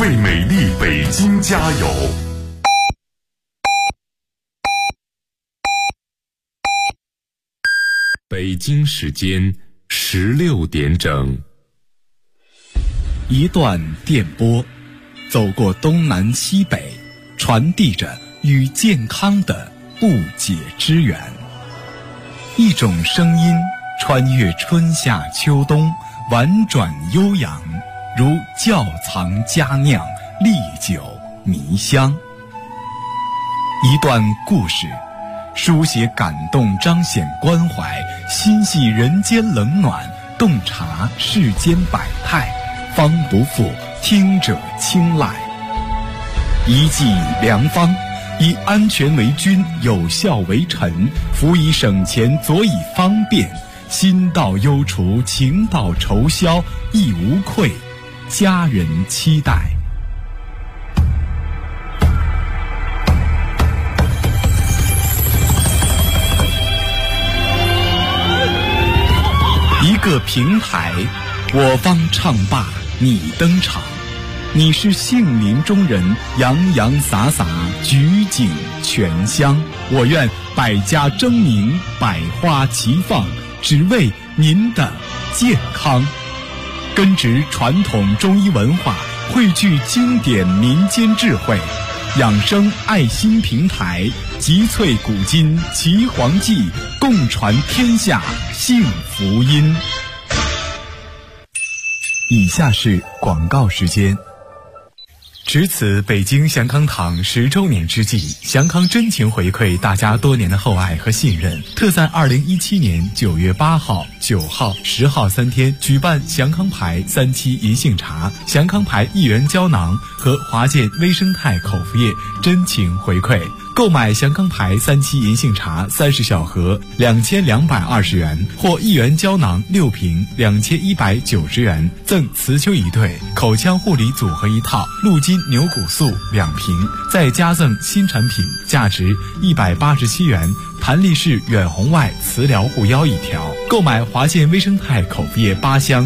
为美丽北京加油！北京时间16点整。 一段电波，走过东南西北，传递着与健康的不解之缘。一种声音穿越春夏秋冬，婉转悠扬，如窖藏佳酿，历久弥香。一段故事，书写感动，彰显关怀，心系人间冷暖，洞察世间百态，方不负听者青睐。一剂良方，以安全为君，有效为臣，辅以省钱，佐以方便，心到忧除，情到愁消，亦无愧，家人期待。一个平台，我方唱罢你登场，你是杏林中人，洋洋洒洒，举景全香。我愿百家争鸣，百花齐放，只为您的健康。根植传统中医文化，汇聚经典民间智慧，养生爱心平台，集萃古今奇黄记，共传天下幸福音。以下是广告时间。值此北京祥康堂10周年之际，祥康真情回馈大家多年的厚爱和信任，特在2017年9月8号、9号、10号3天举办祥康牌3期银杏茶、祥康牌1元胶囊和华健微生态口服液真情回馈。购买祥康牌3期银杏茶30小盒2220元，或1元胶囊6瓶2190元，赠雌丘1对，口腔护理组合1套，鹿筋牛骨素2瓶，再加赠新产品价值187元，弹力式远红外磁疗护腰1条。购买华健微生态口服液8箱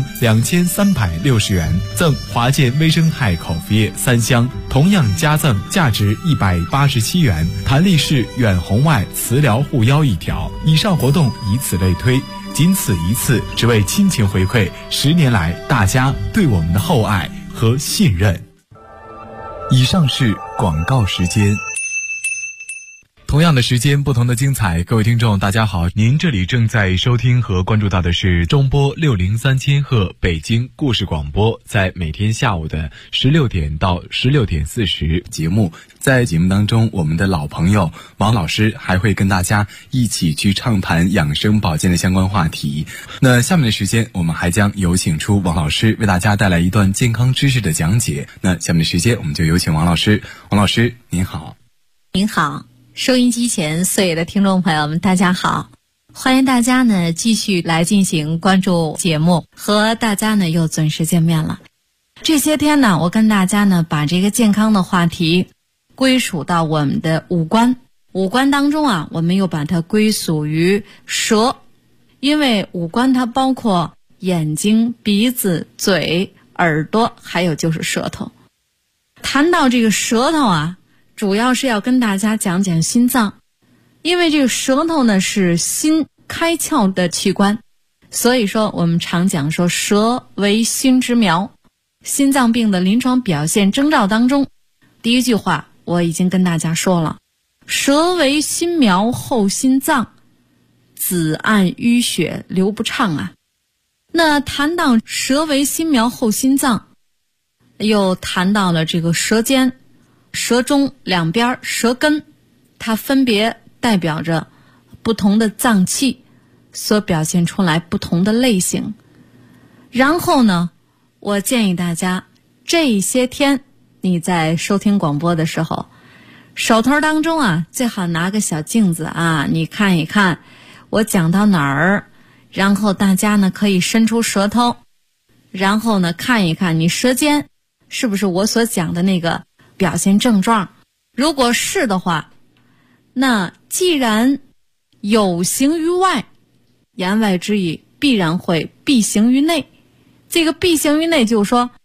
2360元，赠华健微生态口服液3箱，同样加赠价值187元，弹力式远红外磁疗护腰1条。以上活动以此类推，仅此一次，只为亲情回馈10年来大家对我们的厚爱和信任。以上是广告时间。同样的时间，不同的精彩。各位听众大家好，您这里正在收听和关注到的是中波603千赫北京故事广播，在每天下午的16点到16点40节目。在节目当中，我们的老朋友王老师还会跟大家一起去畅谈养生保健的相关话题。那下面的时间，我们还将有请出王老师为大家带来一段健康知识的讲解。那下面的时间，我们就有请王老师。王老师您好。 您好，收音机前所有的听众朋友们大家好，欢迎大家呢继续来进行关注节目，和大家呢又准时见面了。这些天呢，我跟大家呢把这个健康的话题归属到我们的五官当中啊，我们又把它归属于舌，因为五官它包括眼睛、鼻子、嘴、耳朵，还有就是舌头。谈到这个舌头啊，主要是要跟大家讲讲心脏，因为这个舌头呢是心开窍的器官，所以说我们常讲说舌为心之苗。心脏病的临床表现征兆当中，第一句话我已经跟大家说了，舌为心苗后心脏，子按淤血流不畅啊。那谈到舌为心苗后心脏，又谈到了这个舌尖、舌中两边舌根，它分别代表着不同的脏器所表现出来不同的类型。然后呢，我建议大家这些天你在收听广播的时候，手头当中啊最好拿个小镜子啊，你看一看我讲到哪儿，然后大家呢可以伸出舌头，然后呢看一看你舌尖是不是我所讲的那个表现症状。如果是的话，那既然有形于外，言外之意必然会必行于内。这个必行于内就是说，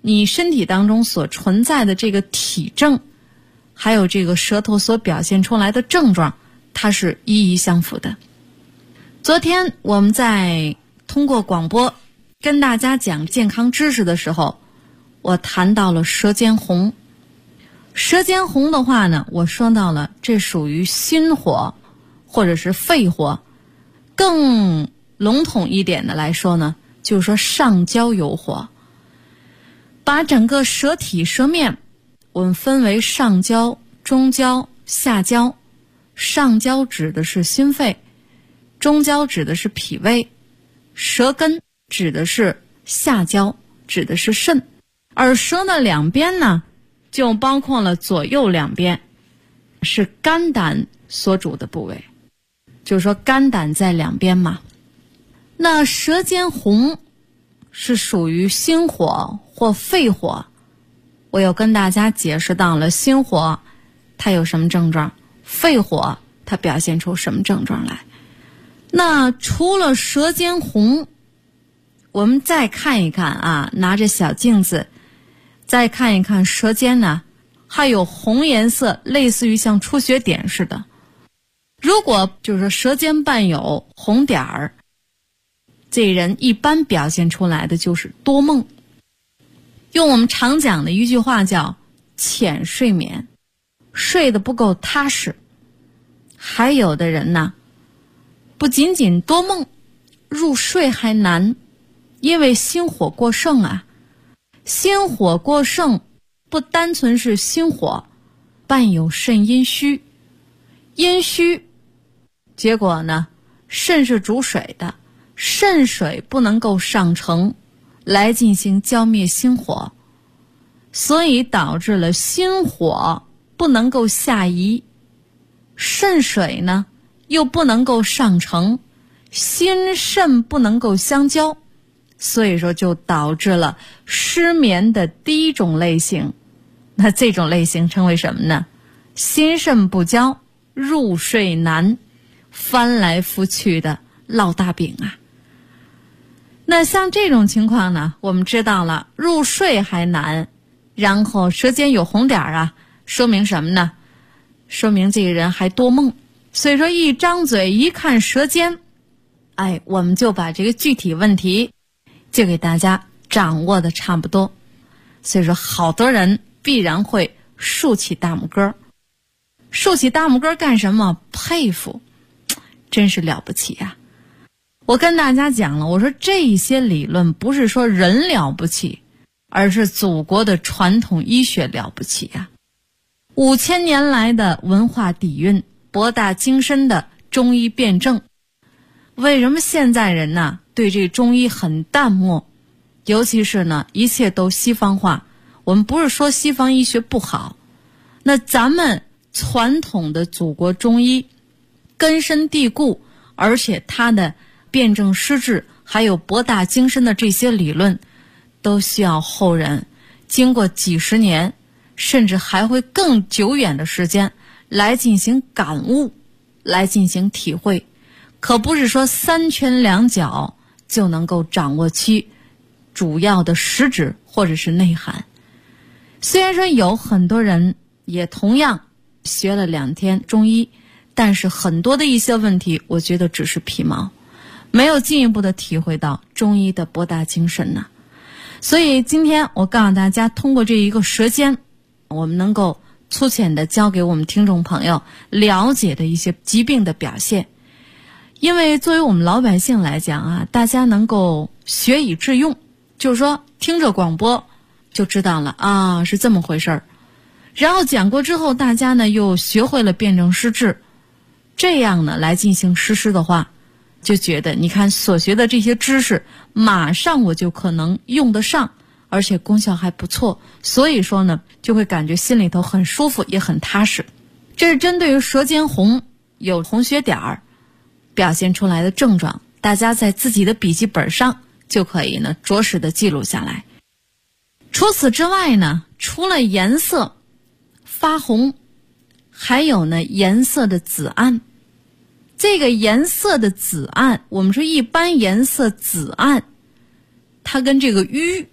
你身体当中所存在的这个体症，还有这个舌头所表现出来的症状，它是一一相符的。昨天我们在通过广播跟大家讲健康知识的时候，我谈到了舌尖红。舌尖红的话呢，我说到了这属于心火或者是肺火，更笼统一点的来说呢，就是说上焦有火。把整个舌体舌面我们分为上焦、中焦、下焦。上焦指的是心肺，中焦指的是脾胃，舌根指的是下焦，指的是肾。而舌的两边呢，就包括了左右两边，是肝胆所主的部位，就是说肝胆在两边嘛。那舌尖红是属于心火或肺火，我有跟大家解释到了心火它有什么症状，肺火它表现出什么症状来。那除了舌尖红，我们再看一看啊，拿着小镜子再看一看舌尖呢，还有红颜色，类似于像出血点似的。如果就是舌尖伴有红点儿，这人一般表现出来的就是多梦。用我们常讲的一句话叫浅睡眠，睡得不够踏实。还有的人呢，不仅仅多梦，入睡还难，因为心火过盛啊。心火过盛不单纯是心火，伴有肾阴虚。阴虚结果呢，肾是主水的，肾水不能够上承来进行浇灭心火，所以导致了心火不能够下移，肾水呢又不能够上承，心肾不能够相交，所以说就导致了失眠的第一种类型。那这种类型称为什么呢？心肾不交，入睡难，翻来覆去的烙大饼啊。那像这种情况呢，我们知道了入睡还难，然后舌尖有红点啊，说明什么呢？说明这个人还多梦。所以说一张嘴一看舌尖，我们就把这个具体问题就给大家掌握的差不多。所以说好多人必然会竖起大拇哥。竖起大拇哥干什么？佩服，真是了不起啊。我跟大家讲了，我说这些理论不是说人了不起，而是祖国的传统医学了不起啊。5000年来的文化底蕴，博大精深的中医辩证。为什么现在人呢对这中医很淡漠？尤其是呢一切都西方化。我们不是说西方医学不好，那咱们传统的祖国中医根深蒂固，而且它的辩证施治还有博大精深的这些理论，都需要后人经过几十年甚至还会更久远的时间来进行感悟，来进行体会，可不是说三拳两脚就能够掌握其主要的实质或者是内涵。虽然说有很多人也同样学了2天中医，但是很多的一些问题我觉得只是皮毛，没有进一步的体会到中医的博大精深呢。所以今天我告诉大家，通过这一个舌尖，我们能够粗浅的教给我们听众朋友了解的一些疾病的表现。因为作为我们老百姓来讲啊，大家能够学以致用，就是说听着广播就知道了啊，是这么回事儿。然后讲过之后，大家呢又学会了辩证施治，这样呢来进行实施的话，就觉得你看所学的这些知识马上我就可能用得上，而且功效还不错，所以说呢就会感觉心里头很舒服也很踏实。这是针对于舌尖红有红血点儿表现出来的症状，大家在自己的笔记本上就可以呢着实的记录下来。除此之外呢，除了颜色发红，还有呢颜色的紫暗。这个颜色的紫暗，我们说一般颜色紫暗，它跟这个瘀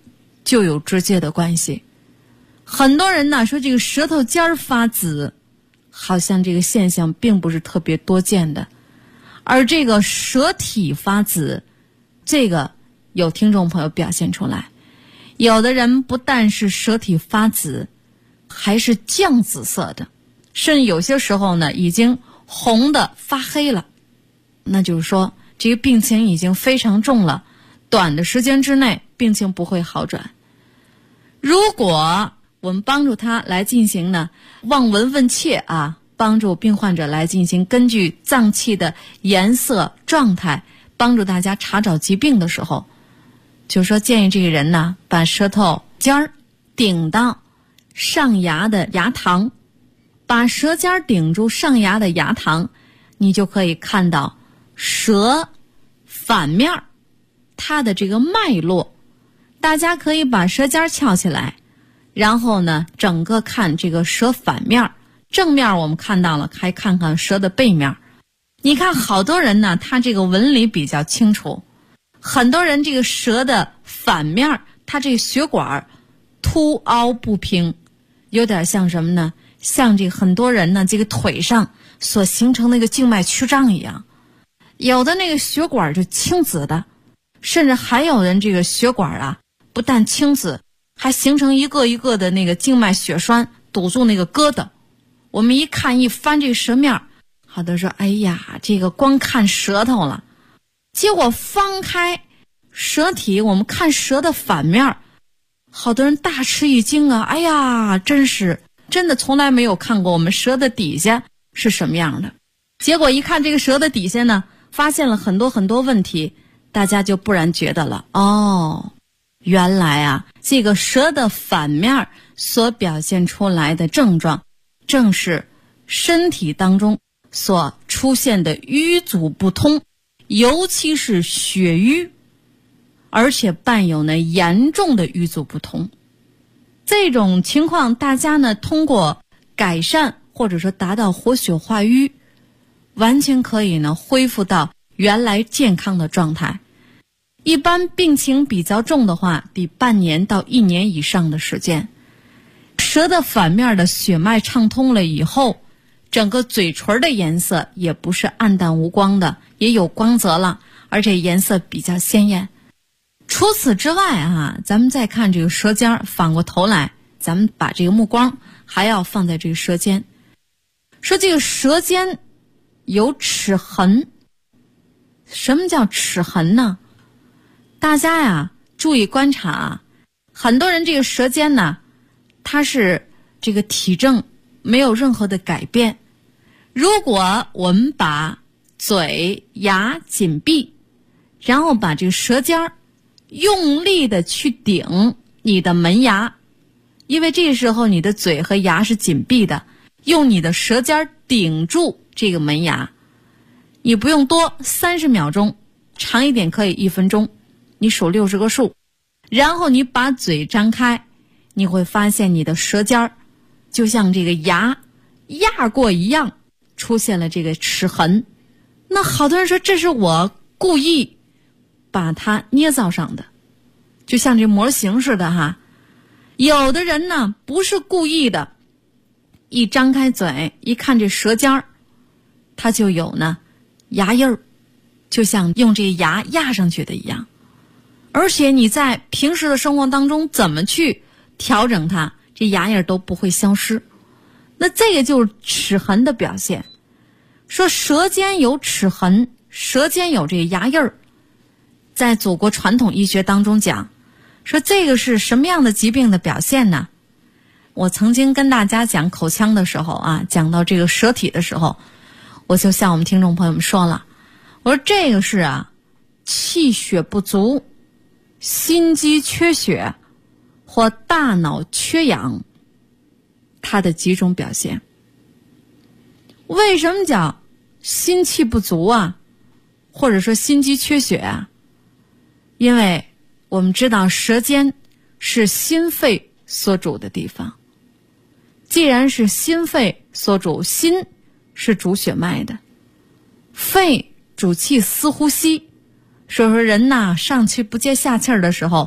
就有直接的关系。很多人呢说这个舌头尖儿发紫，好像这个现象并不是特别多见的，而这个舌体发紫，这个有听众朋友表现出来。有的人不但是舌体发紫，还是酱紫色的，甚至有些时候呢已经红的发黑了，那就是说这个病情已经非常重了，短的时间之内病情不会好转。如果我们帮助他来进行呢望闻问切啊，帮助病患者来进行根据脏器的颜色状态帮助大家查找疾病的时候，就是说建议这个人呢把舌头尖儿顶到上牙的牙膛，把舌尖顶住上牙的牙膛，你就可以看到舌反面它的这个脉络。大家可以把舌尖翘起来，然后呢整个看这个舌反面，正面我们看到了，还看看舌的背面。你看好多人呢他这个纹理比较清楚，很多人这个舌的反面他这个血管凸凹不平，有点像什么呢？像这个很多人呢这个腿上所形成那个静脉曲张一样，有的那个血管就青紫的，甚至还有人这个血管啊不但青紫，还形成一个一个的那个静脉血栓堵住那个疙瘩。我们一看一翻这个舌面，好多人说哎呀这个光看舌头了，结果翻开舌体我们看舌的反面，好多人大吃一惊啊，哎呀真的从来没有看过我们舌的底下是什么样的。结果一看这个舌的底下呢，发现了很多很多问题，大家就不然觉得了，哦，原来啊这个舌的反面所表现出来的症状正是身体当中所出现的瘀阻不通，尤其是血瘀，而且伴有呢严重的瘀阻不通。这种情况大家呢通过改善或者说达到活血化瘀，完全可以呢恢复到原来健康的状态。一般病情比较重的话，得半年到1年以上的时间。舌的反面的血脉畅通了以后，整个嘴唇的颜色也不是暗淡无光的，也有光泽了，而且颜色比较鲜艳。除此之外啊，咱们再看这个舌尖，反过头来咱们把这个目光还要放在这个舌尖。说这个舌尖有齿痕。什么叫齿痕呢？大家呀注意观察啊，很多人这个舌尖呢它是这个体正，没有任何的改变。如果我们把嘴牙紧闭，然后把这个舌尖用力的去顶你的门牙，因为这个时候你的嘴和牙是紧闭的，用你的舌尖顶住这个门牙，你不用多30秒钟，长一点可以1分钟，你数60个数，然后你把嘴张开，你会发现你的舌尖就像这个牙压过一样，出现了这个齿痕。那好多人说这是我故意把它捏造上的，就像这模型似的哈。有的人呢不是故意的，一张开嘴一看这舌尖它就有呢牙印儿，就像用这牙压上去的一样。而且你在平时的生活当中怎么去调整它，这牙印都不会消失。那这个就是齿痕的表现。说舌尖有齿痕，舌尖有这个牙印儿，在祖国传统医学当中讲，说这个是什么样的疾病的表现呢？我曾经跟大家讲口腔的时候啊，讲到这个舌体的时候，我就向我们听众朋友们说了，我说这个是啊气血不足、心肌缺血或大脑缺氧，它的几种表现。为什么叫心气不足啊，或者说心肌缺血啊？因为我们知道舌尖是心肺所主的地方，既然是心肺所主，心是主血脉的，肺主气司呼吸，所以说人呐上气不接下气儿的时候，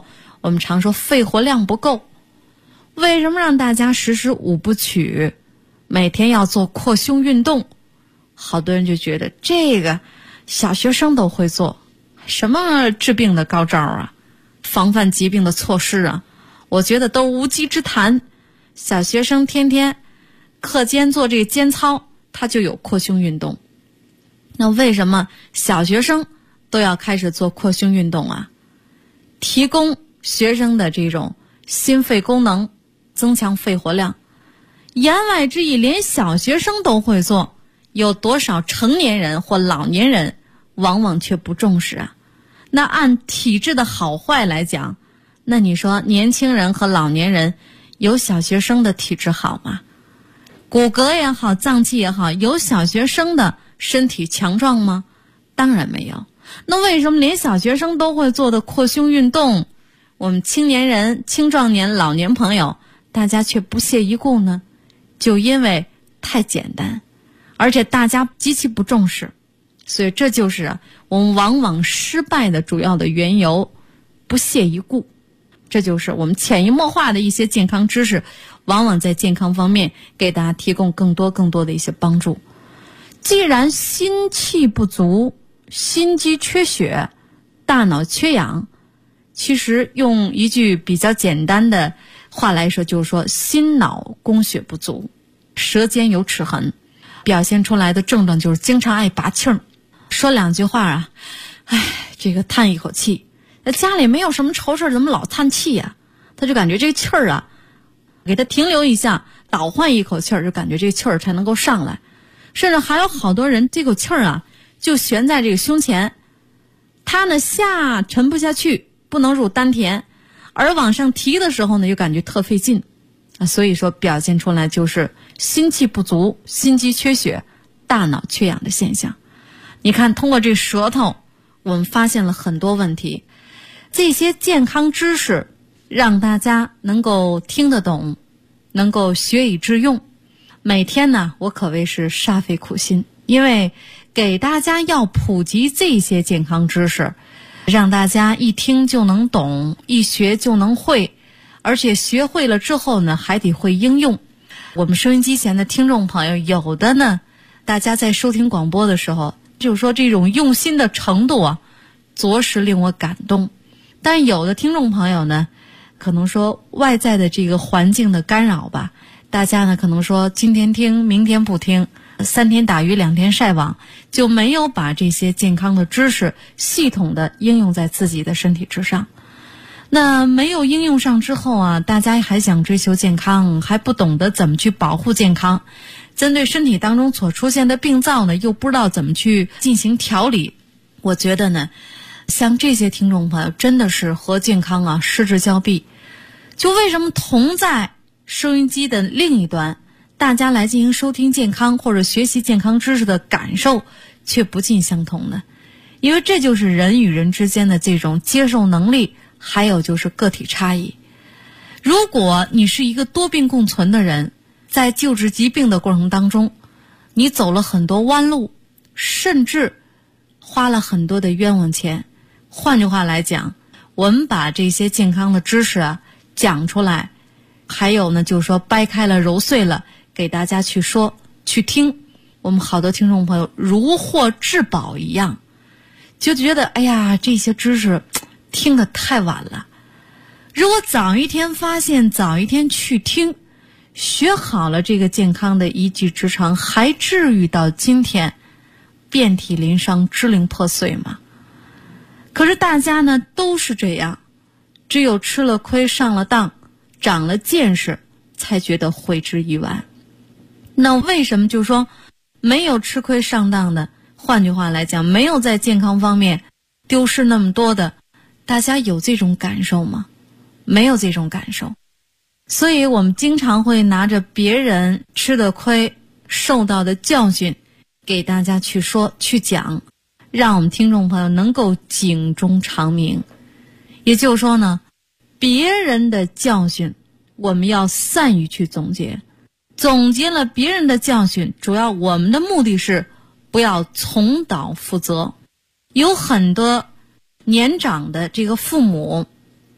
我们常说肺活量不够。为什么让大家时时五不取，每天要做扩胸运动？好多人就觉得这个小学生都会做，什么治病的高招啊，防范疾病的措施啊，我觉得都无稽之谈。小学生天天课间做这个间操，他就有扩胸运动。那为什么小学生都要开始做扩胸运动啊？提供学生的这种心肺功能，增强肺活量。言外之意，连小学生都会做，有多少成年人或老年人往往却不重视啊？那按体质的好坏来讲，那你说年轻人和老年人有小学生的体质好吗？骨骼也好，脏器也好，有小学生的身体强壮吗？当然没有。那为什么连小学生都会做的扩胸运动，我们青年人、青壮年、老年朋友大家却不屑一顾呢？就因为太简单，而且大家极其不重视，所以这就是我们往往失败的主要的缘由，不屑一顾。这就是我们潜移默化的一些健康知识，往往在健康方面给大家提供更多的一些帮助。既然心气不足，心肌缺血，大脑缺氧，其实用一句比较简单的话来说，就是说心脑供血不足，舌尖有齿痕，表现出来的症状就是经常爱拔气儿，说两句话啊，这个叹一口气。家里没有什么愁事，怎么老叹气呀？他就感觉这个气儿啊，给他停留一下，倒换一口气儿，就感觉这个气儿才能够上来。甚至还有好多人这口气儿啊，就悬在这个胸前，他呢下沉不下去，不能入丹田，而往上提的时候呢，又感觉特费劲啊。所以说表现出来就是心气不足、心肌缺血、大脑缺氧的现象。你看，通过这舌头，我们发现了很多问题。这些健康知识让大家能够听得懂，能够学以致用。每天呢，我可谓是煞费苦心，因为给大家要普及这些健康知识，让大家一听就能懂，一学就能会，而且学会了之后呢，还得会应用。我们收音机前的听众朋友，有的呢，大家在收听广播的时候，就是说这种用心的程度啊，着实令我感动。但有的听众朋友呢，可能说外在的这个环境的干扰吧，大家呢可能说今天听明天不听，3天打鱼2天晒网，就没有把这些健康的知识系统的应用在自己的身体之上。那没有应用上之后啊，大家还想追求健康，还不懂得怎么去保护健康，针对身体当中所出现的病灶呢，又不知道怎么去进行调理。我觉得呢，像这些听众朋友真的是和健康啊失之交臂。就为什么同在收音机的另一端，大家来进行收听健康或者学习健康知识的感受却不尽相同呢？因为这就是人与人之间的这种接受能力，还有就是个体差异。如果你是一个多病共存的人，在救治疾病的过程当中，你走了很多弯路，甚至花了很多的冤枉钱。换句话来讲，我们把这些健康的知识啊讲出来，还有呢就是说掰开了揉碎了给大家去说去听，我们好多听众朋友如获至宝一样，就觉得哎呀，这些知识听得太晚了。如果早一天发现，早一天去听，学好了这个健康的一技之长，还至于到今天遍体鳞伤、支离破碎吗？可是大家呢都是这样，只有吃了亏、上了当、长了见识，才觉得悔之已晚。那为什么就是说没有吃亏上当的，换句话来讲，没有在健康方面丢失那么多的，大家有这种感受吗？没有这种感受。所以我们经常会拿着别人吃的亏、受到的教训给大家去说去讲，让我们听众朋友能够警钟长鸣。也就是说呢，别人的教训我们要善于去总结，总结了别人的教训，主要我们的目的是不要重蹈覆辙。有很多年长的这个父母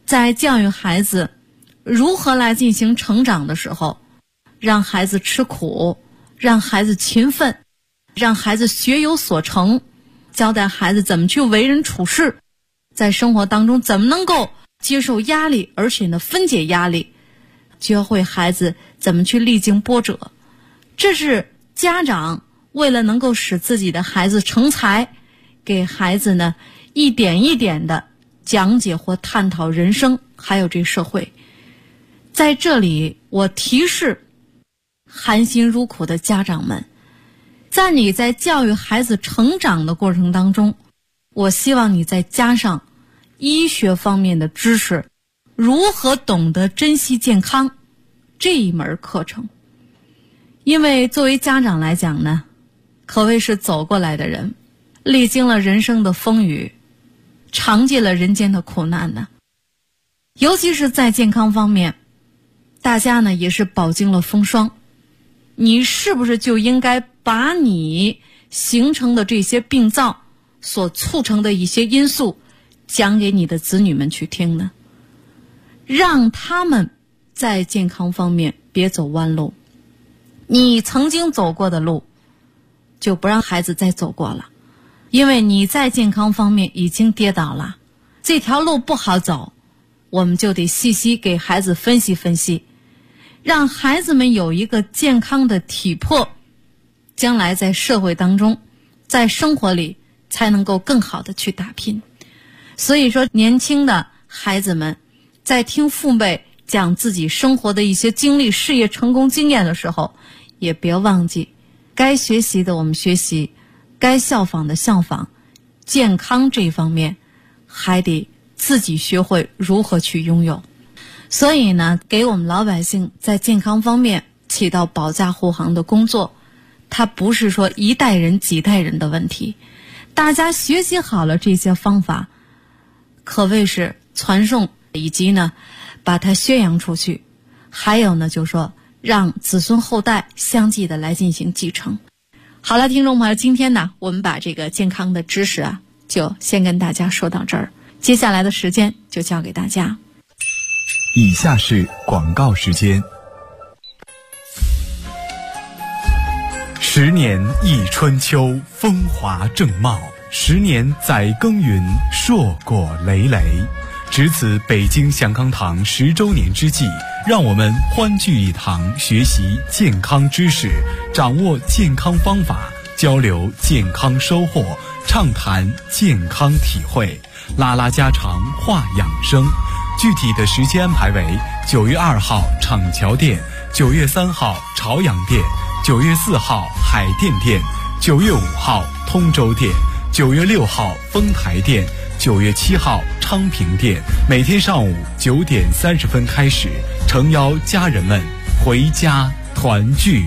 在教育孩子如何来进行成长的时候，让孩子吃苦，让孩子勤奋，让孩子学有所成，教带孩子怎么去为人处事，在生活当中怎么能够接受压力，而且呢分解压力，教会孩子怎么去历经波折。这是家长为了能够使自己的孩子成才，给孩子呢一点一点的讲解或探讨人生还有这社会。在这里我提示含辛茹苦的家长们，在你在教育孩子成长的过程当中，我希望你再加上医学方面的知识，如何懂得珍惜健康这一门课程。因为作为家长来讲呢，可谓是走过来的人，历经了人生的风雨，尝尽了人间的苦难呢。尤其是在健康方面，大家呢也是饱经了风霜。你是不是就应该把你形成的这些病灶所促成的一些因素讲给你的子女们去听呢？让他们在健康方面别走弯路，你曾经走过的路就不让孩子再走过了，因为你在健康方面已经跌倒了，这条路不好走，我们就得细细给孩子分析分析，让孩子们有一个健康的体魄，将来在社会当中，在生活里才能够更好的去打拼。所以说，年轻的孩子们在听父辈讲自己生活的一些经历、事业成功经验的时候，也别忘记该学习的我们学习，该效仿的效仿，健康这方面还得自己学会如何去拥有。所以呢，给我们老百姓在健康方面起到保驾护航的工作，它不是说一代人几代人的问题，大家学习好了这些方法，可谓是传送，以及呢把它宣扬出去，还有呢就是说让子孙后代相继的来进行继承。好了，听众朋友，今天呢我们把这个健康的知识就先跟大家说到这儿，接下来的时间就交给大家。 以下是广告时间。10年忆春秋，风华正茂；10年载耕耘，硕果累累。值此北京祥康堂10周年之际，让我们欢聚一堂，学习健康知识，掌握健康方法，交流健康收获，畅谈健康体会，拉拉家常，话养生。具体的时间安排为9月2号厂桥店，9月3号朝阳店，9月4号海淀店，9月5号通州店，9月6号丰台店，9月7号昌平店。每天上午9点30分开始，诚邀家人们回家团聚。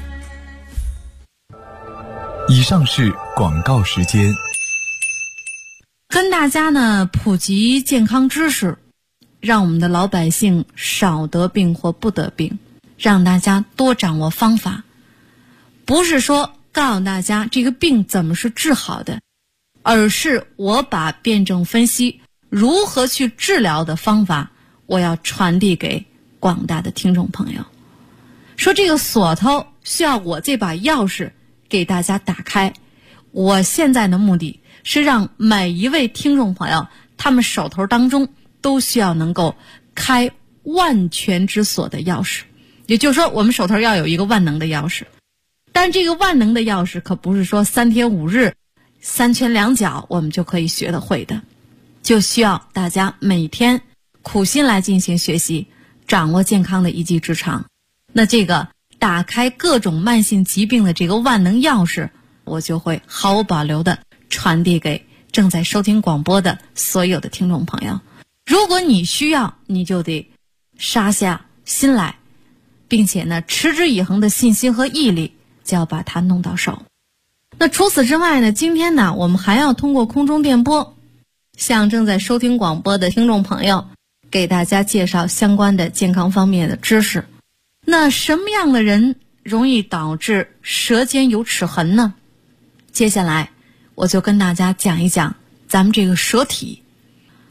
以上是广告时间。 跟大家呢普及健康知识，让我们的老百姓少得病或不得病，让大家多掌握方法。不是说告诉大家这个病怎么是治好的，而是我把辩证分析如何去治疗的方法，我要传递给广大的听众朋友。说这个锁头需要我这把钥匙给大家打开，我现在的目的是让每一位听众朋友，他们手头当中都需要能够开万全之锁的钥匙。也就是说，我们手头要有一个万能的钥匙，但这个万能的钥匙可不是说3天5日3拳2脚我们就可以学得会的，就需要大家每天苦心来进行学习，掌握健康的一技之长。那这个打开各种慢性疾病的这个万能钥匙，我就会毫无保留的传递给正在收听广播的所有的听众朋友。如果你需要，你就得杀下心来，并且呢持之以恒的信心和毅力，就要把它弄到手。那除此之外呢，今天呢我们还要通过空中电波向正在收听广播的听众朋友给大家介绍相关的健康方面的知识。那什么样的人容易导致舌尖有齿痕呢？接下来我就跟大家讲一讲咱们这个舌体。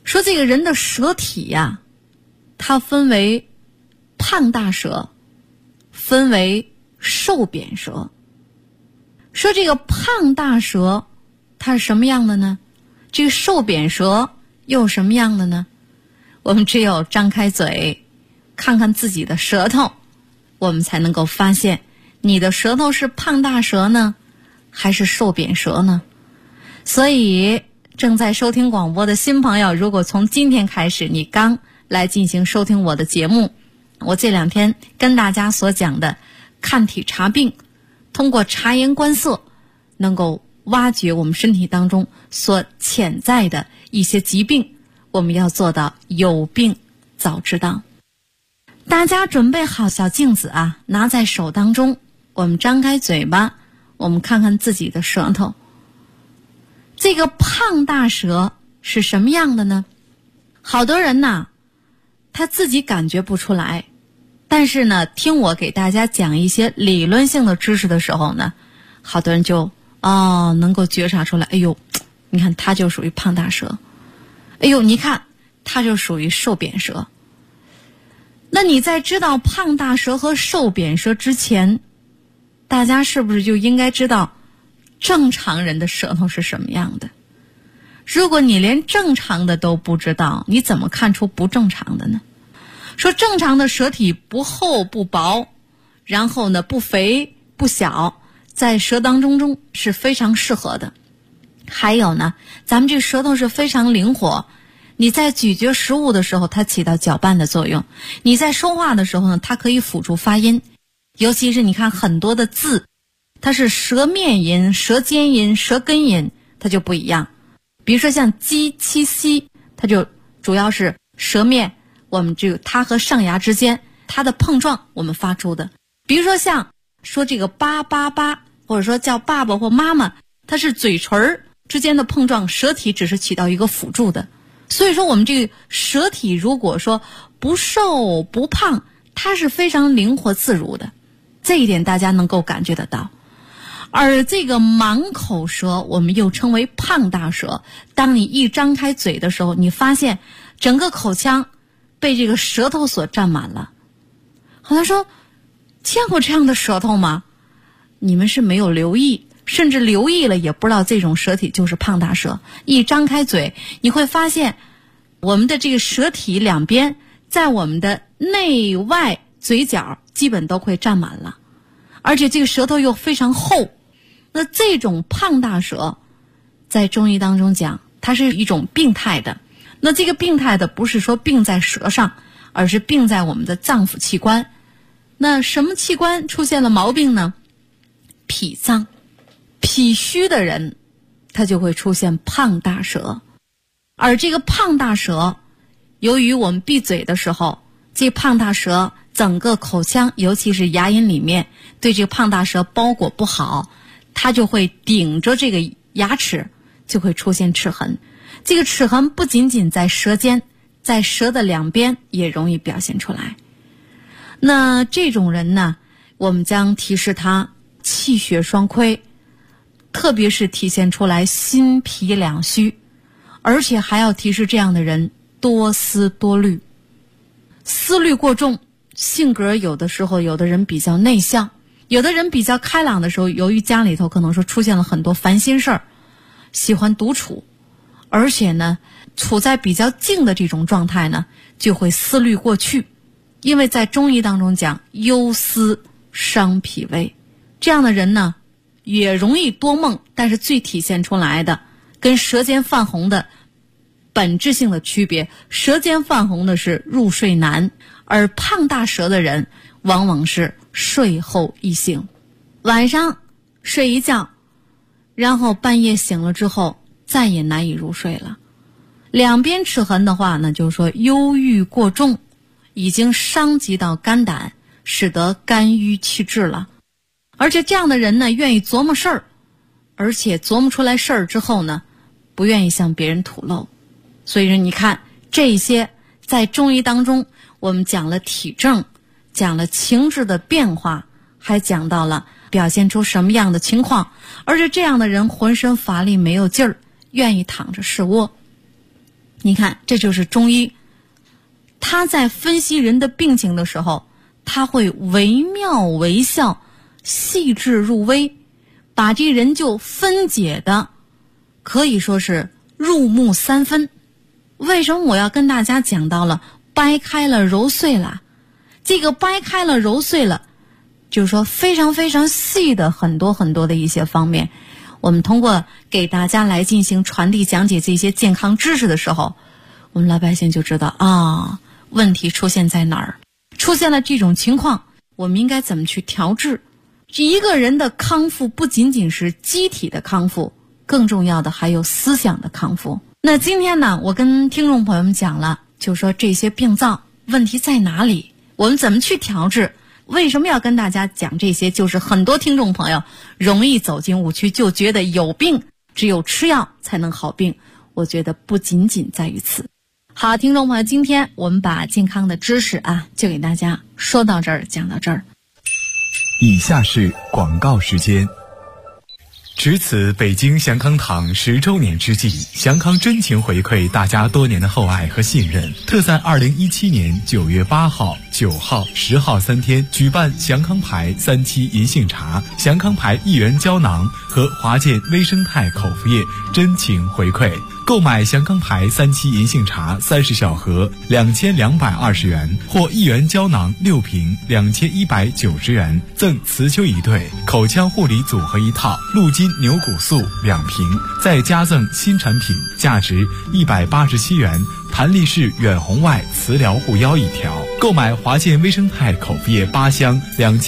说这个人的舌体呀，它分为胖大舌，分为瘦扁舌。说这个胖大舌它是什么样的呢？这个瘦扁舌又什么样的呢？我们只有张开嘴看看自己的舌头，我们才能够发现你的舌头是胖大舌呢还是瘦扁舌呢？所以正在收听广播的新朋友，如果从今天开始你刚来进行收听我的节目，我这2天跟大家所讲的看体查病，通过察言观色能够挖掘我们身体当中所潜在的一些疾病，我们要做到有病早知道。大家准备好小镜子啊，拿在手当中，我们张开嘴巴，我们看看自己的舌头。这个胖大舌是什么样的呢？好多人呐，他自己感觉不出来，但是呢，听我给大家讲一些理论性的知识的时候呢，好多人就能够觉察出来，哎呦，你看他就属于胖大舌，哎呦，你看他就属于瘦扁舌。那你在知道胖大舌和瘦扁舌之前，大家是不是就应该知道正常人的舌头是什么样的？如果你连正常的都不知道，你怎么看出不正常的呢？说正常的舌体不厚不薄，然后呢不肥不小，在舌当中是非常适合的。还有呢，咱们这舌头是非常灵活，你在咀嚼食物的时候它起到搅拌的作用，你在说话的时候呢，它可以辅助发音。尤其是你看很多的字，它是舌面音、舌尖音、舌根音，它就不一样。比如说像鸡、七、西，它就主要是舌面，我们这个它和上牙之间它的碰撞我们发出的。比如说像说这个叭叭叭，或者说叫爸爸或妈妈，它是嘴唇之间的碰撞，舌体只是起到一个辅助的。所以说我们这个舌体如果说不瘦不胖，它是非常灵活自如的，这一点大家能够感觉得到。而这个满口舌我们又称为胖大舌，当你一张开嘴的时候，你发现整个口腔被这个舌头所占满了。好像说见过这样的舌头吗？你们是没有留意，甚至留意了也不知道这种舌体就是胖大舌。一张开嘴你会发现我们的这个舌体两边在我们的内外嘴角基本都会占满了，而且这个舌头又非常厚。那这种胖大舌在中医当中讲它是一种病态的，那这个病态的不是说病在舌上，而是病在我们的脏腑器官。那什么器官出现了毛病呢？脾脏。脾虚的人他就会出现胖大舌。而这个胖大舌，由于我们闭嘴的时候，这胖大舌整个口腔尤其是牙龈里面对这个胖大舌包裹不好，它就会顶着这个牙齿，就会出现齿痕。这个齿痕不仅仅在舌尖，在舌的两边也容易表现出来。那这种人呢，我们将提示他气血双亏，特别是体现出来心脾两虚，而且还要提示这样的人多思多虑。思虑过重，性格有的时候有的人比较内向，有的人比较开朗的时候，由于家里头可能说出现了很多烦心事儿，喜欢独处，而且呢处在比较静的这种状态呢，就会思虑过去。因为在中医当中讲忧思伤脾胃，这样的人呢也容易多梦，但是最体现出来的跟舌尖泛红的本质性的区别，舌尖泛红的是入睡难，而胖大舌的人往往是睡后易醒，晚上睡一觉，然后半夜醒了之后再也难以入睡了。两边齿痕的话呢，就是说忧郁过重，已经伤及到肝胆，使得肝郁气滞了。而且这样的人呢，愿意琢磨事儿，而且琢磨出来事儿之后呢，不愿意向别人吐露。所以说你看这些在中医当中，我们讲了体症，讲了情志的变化，还讲到了表现出什么样的情况。而且这样的人浑身乏力没有劲儿，愿意躺着试卧。 你看，这就是中医，他在分析人的病情的时候，他会惟妙惟肖，细致入微，把这人就分解的可以说是入木三分。为什么我要跟大家讲到了掰开了揉碎了？这个掰开了揉碎了，就是说非常非常细的很多很多的一些方面，我们通过给大家来进行传递讲解这些健康知识的时候，我们老百姓就知道啊，问题出现在哪儿，出现了这种情况，我们应该怎么去调治。一个人的康复不仅仅是机体的康复，更重要的还有思想的康复。那今天呢，我跟听众朋友们讲了，就说这些病灶问题在哪里，我们怎么去调治。为什么要跟大家讲这些？就是很多听众朋友容易走进误区，就觉得有病只有吃药才能好病。我觉得不仅仅在于此。好，听众朋友，今天我们把健康的知识就给大家说到这儿，讲到这儿。 以下是广告时间。值此北京祥康堂10周年之际，祥康真情回馈大家多年的厚爱和信任，特在2017年9月8号、9号、10号3天举办祥康牌3期银杏茶、祥康牌1元胶囊和华健微生态口服液真情回馈。购买祥康牌3期银杏茶30小盒2220元，或1元胶囊6瓶2190元，赠磁灸1对，口腔护理组合1套，鹿筋牛骨素2瓶，再加赠新产品价值187元，弹力式远红外磁疗护腰1条。购买华健微生态口服液8箱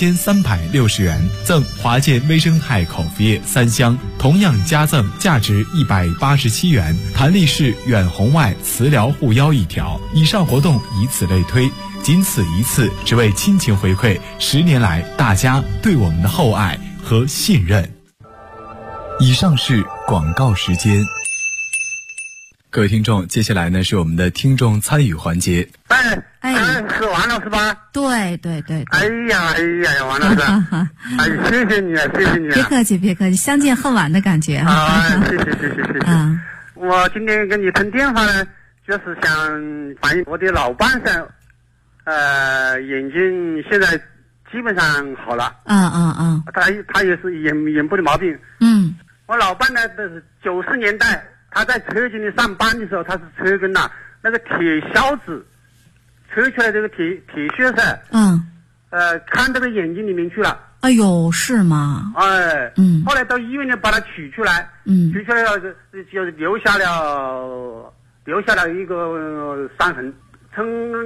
2360元，赠华健微生态口服液3箱，同样加赠价值187元，弹力式远红外磁疗护腰1条。以上活动以此类推，仅此一次，只为亲情回馈10年来大家对我们的厚爱和信任。以上是广告时间。各位听众，接下来呢是我们的听众参与环节。 是王老师吧？ 对对对。 哎呀，王老师，谢谢你啊，谢谢你啊！ 别客气，别客气，相见恨晚的感觉谢谢。我今天跟你通电话呢，就是想反映我的老伴噻，眼睛现在基本上好了。他也是眼部的毛病。我老伴呢，都是90年代。他在车间里上班的时候，他是车根那个铁销子抽出来这个铁屑噻，看这个眼睛里面去了。 哎呦，是吗？ 后来到医院里把它取出来，取出来了就留下了一个伤痕。从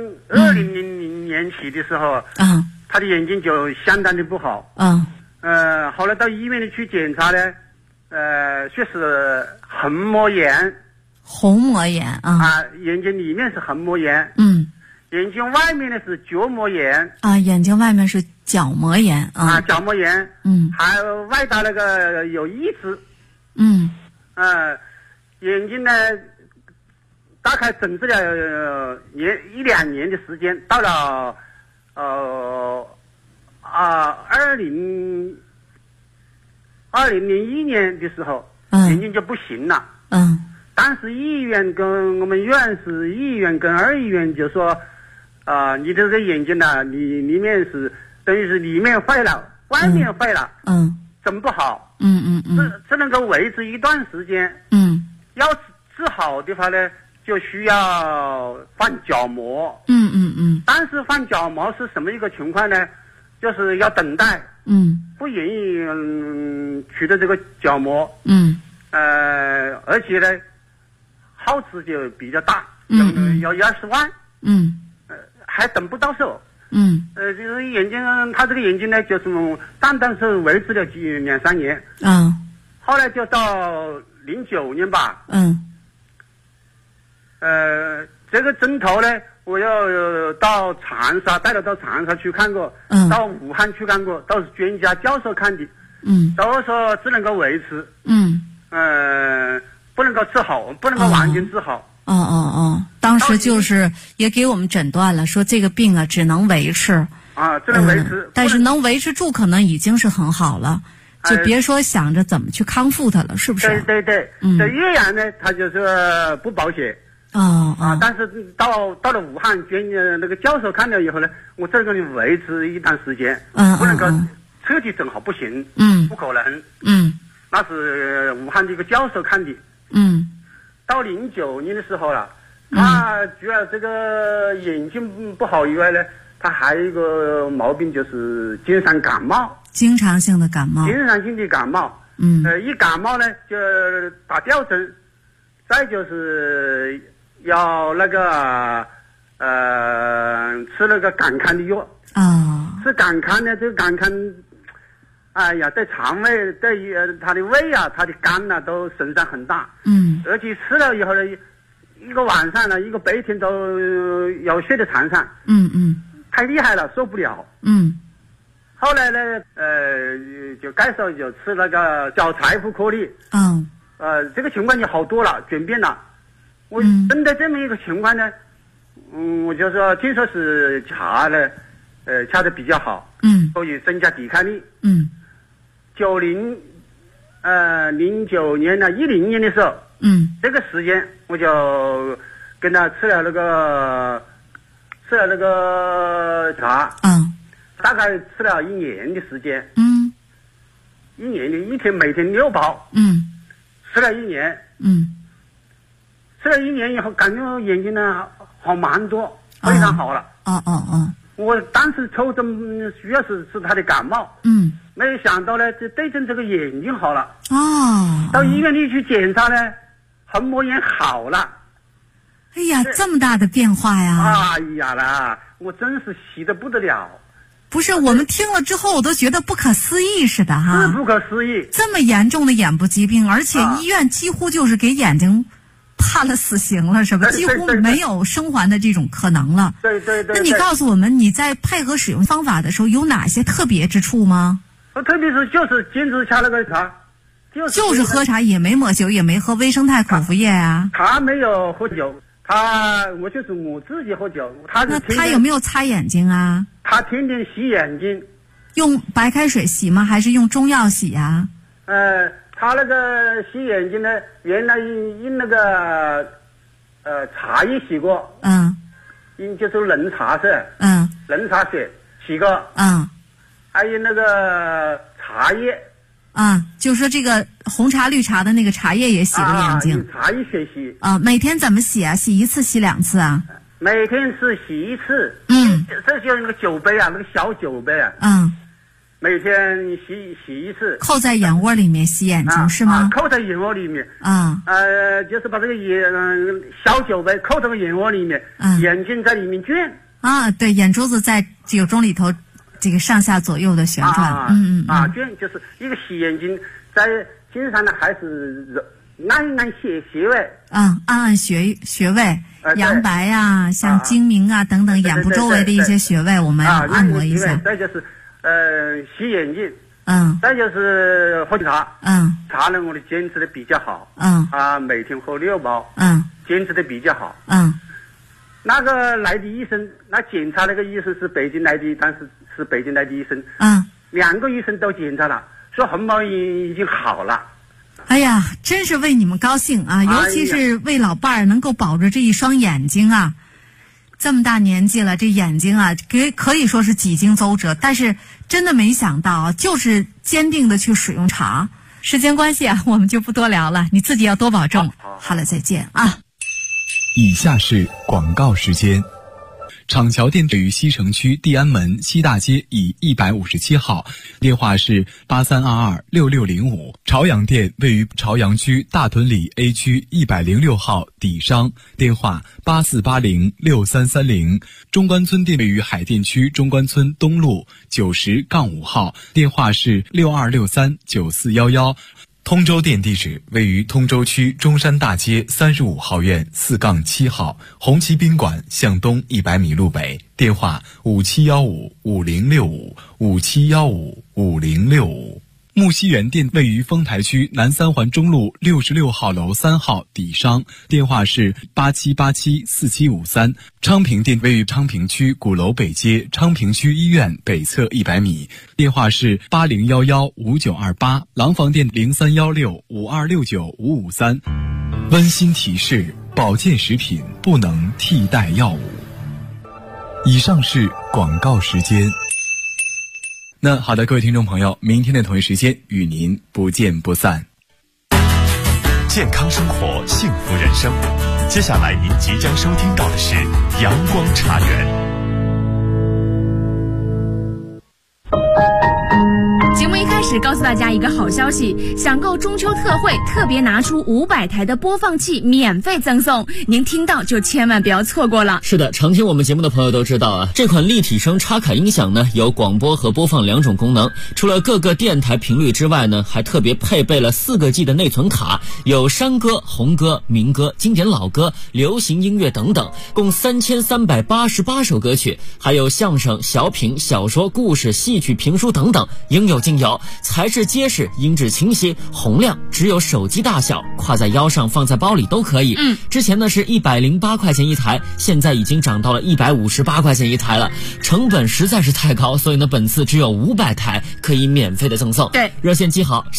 2000年起的时候，他的眼睛就相当的不好。后来到医院里去检查呢。说是横膜炎，眼睛里面是横膜炎，眼睛外面呢是角膜炎， 眼睛外面是角膜炎， 角膜炎，还有外搭那个有溢脂，眼睛呢大概整治了1-2年的时间，到了2001年的时候，眼睛就不行了。当时医院跟我们院士医院跟2医院就说，你这个眼睛呢，你里面是等于是里面坏了，外面坏了，整不好，只能够维持一段时间。要治好的话呢，就需要换角膜。但是换角膜是什么一个情况呢？就是要等待。不愿意取得这个角膜，而且呢，耗资就比较大，要20万，还等不到手，就是眼睛，他这个眼睛呢，就是单是维持了2-3年，后来就到09年吧，这个针头呢。我要到长沙，带了到长沙去看过，到武汉去看过，都是专家教授看的，都说只能够维持，不能够治好，不能够完全治好。 当时就是也给我们诊断了，说这个病只能维持， 只能维持， 但是能维持住，可能已经是很好了，就别说想着怎么去康复它了，是不是？ 对，这岳阳呢，他就是不保险。 但是到了武汉，那个教授看了以后呢，我这个维持一段时间，不能够彻底整好，不行，不可能，那是武汉的一个教授看的，到09年的时候了，他除了这个眼睛不好以外呢，他还有一个毛病，就是经常感冒， 经常性的感冒， 一感冒呢就打吊针，再就是要那个吃那个感康的药吃感康呢，这个感康，哎呀，对肠胃、对他的胃啊、他的肝啊都损伤很大，而且吃了以后呢，一个晚上呢，一个白天都要睡在床上，太厉害了，受不了，后来呢，就改手就吃那个叫柴胡颗粒，这个情况就好多了，转变了。我针对这么一个情况呢，我就说听说是茶呢，掐的比较好，可以增加抵抗力。09年呢，10年的时候，这个时间我就跟他吃了那个茶，大概吃了1年的时间，一天每天6包，吃了1年，吃了1年以后，感觉眼睛呢好蛮多，非常好了。我当时抽针主要是他的感冒，没有想到呢，这对症这个眼睛好了。到医院里去检查呢，虹膜炎好了。 哎呀，这么大的变化呀！ 哎呀啦，我真是喜得不得了。 不是，我们听了之后，我都觉得不可思议似的哈。 是不可思议。 这么严重的眼部疾病，而且医院几乎就是给眼睛判了死刑了，是吧？几乎没有生还的这种可能了。 对。 那你告诉我们，你在配合使用方法的时候有哪些特别之处吗？ 特别是就是坚持掐那个茶， 就是喝茶，也没抹酒，也没喝微生态口服液啊。 他没有喝酒，我就是我自己喝酒。 那他有没有擦眼睛啊？ 他天天洗眼睛。 用白开水洗吗？还是用中药洗啊？ 他那个洗眼睛呢，原来用那个茶叶洗过，用就是冷茶色，冷茶水洗过，还有那个茶叶， 就是说这个红茶绿茶的那个茶叶也洗过眼睛， 用茶叶水洗。 每天怎么洗啊？洗1次洗2次啊？ 每天是洗1次，这就是那个酒杯啊，那个小酒杯啊，每天洗1次， 扣在眼窝里面洗眼睛是吗？ 扣在眼窝里面，就是把这个小酒杯扣在眼窝里面，眼睛在里面转， 对，眼珠子在酒盅里头这个上下左右的旋转， 转就是一个洗眼睛，在经常呢还是按穴位， 按穴位，阳白呀，像睛明啊等等眼部周围的一些穴位，我们要按摩一下。 再就是洗眼睛，再就是喝茶，茶呢我坚持的比较好，每天喝6包，坚持的比较好，那个来的医生，那检查那个医生是北京来的，但是北京来的医生，2个医生都检查了，说虹膜炎已经好了。 哎呀，真是为你们高兴啊！尤其是为老伴儿能够保着这一双眼睛啊，这么大年纪了，这眼睛啊，可以说是几经周折，但是真的没想到，就是坚定的去使用茶。时间关系啊，我们就不多聊了，你自己要多保重。好了，再见啊！ 以下是广告时间。厂桥店位于西城区地安门西大街以157号，电话是83226605。朝阳店位于朝阳区大屯里 A 区106号底商，电话84806330。中关村店位于海淀区中关村东路90-5号，电话是62639411。通州店地址位于通州区中山大街35号院4-7号，红旗宾馆向东100米路北，电话57155065，57155065。木樨园店位于丰台区南三环中路66号楼3号底商，电话是87874753。昌平店位于昌平区鼓楼北街昌平区医院北侧100米，电话是80115928。廊坊店031652695553。温馨提示： 保健食品不能替代药物。以上是广告时间。那好的，各位听众朋友，明天的同一时间与您不见不散。 健康生活，幸福人生。接下来您即将收听到的是阳光茶园。 节目一开始告诉大家一个好消息，想购中秋特惠，特别拿出500台的播放器免费赠送，您听到就千万不要错过了。 是的，常听我们节目的朋友都知道啊，这款立体声插卡音响呢，有广播和播放2种功能，除了各个电台频率之外呢，还特别配备了4个G 的内存卡，有山歌、红歌、民歌、经典老歌、流行音乐等等，共3388首歌曲，还有相声、小品、小说、故事、戏曲、评书等等，应有尽有，材质结实，音质清晰，洪亮，只有手机大小，挎在腰上，放在包里都可以。之前呢是108块钱一台，现在已经涨到了158块钱一台了，成本实在是太高，所以呢本次只有500台可以免费的赠送。 对， 热线记好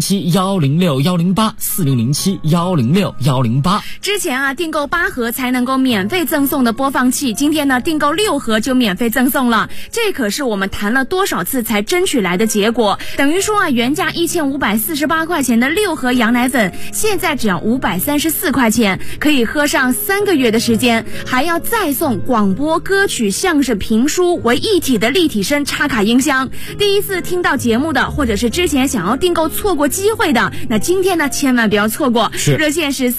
4007-106-108，4007-106-108。 之前啊订购8盒才能够免费赠送的播放器，今天呢订购6盒就免费赠送了，这可是我们谈了多少次才争取来的结果。等于说啊，原价1548块钱的6盒羊奶粉，现在只要534块钱，可以喝上3个月的时间，还要再送广播、歌曲、相声、评书为一体的立体声插卡音箱。第一次听到节目的，或者是之前想要订购错过机会的，那今天呢千万不要错过。热线是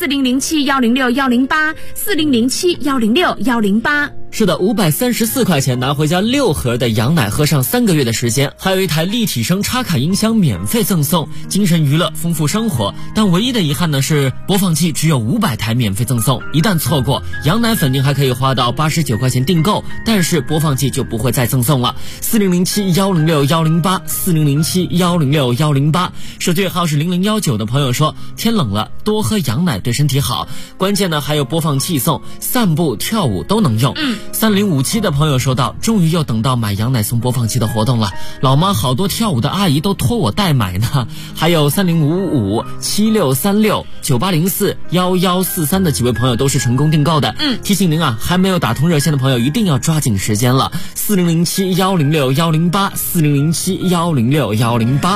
4007-106-108，4007-106-108。 是的，534块钱拿回家6盒的羊奶，喝上3个月的时间，还有一台立体声插卡音箱免费赠送，精神娱乐，丰富生活。但唯一的遗憾呢是播放器只有500台免费赠送，一旦错过，羊奶粉您还可以花到89块钱订购，但是播放器就不会再赠送了。4007-106-108，4007-106-108。手机号是0019的朋友说，天冷了，多喝羊奶对身体好，关键呢还有播放器送，散步跳舞都能用。3057的朋友说到，终于又等到买羊奶送播放器的活动了，老妈好多跳舞的阿姨都托我代买呢。还有3055-7636-9804-1143的几位朋友都是成功订购的。提醒您啊，还没有打通热线的朋友一定要抓紧时间了，4007-106-108， 4007-106-108。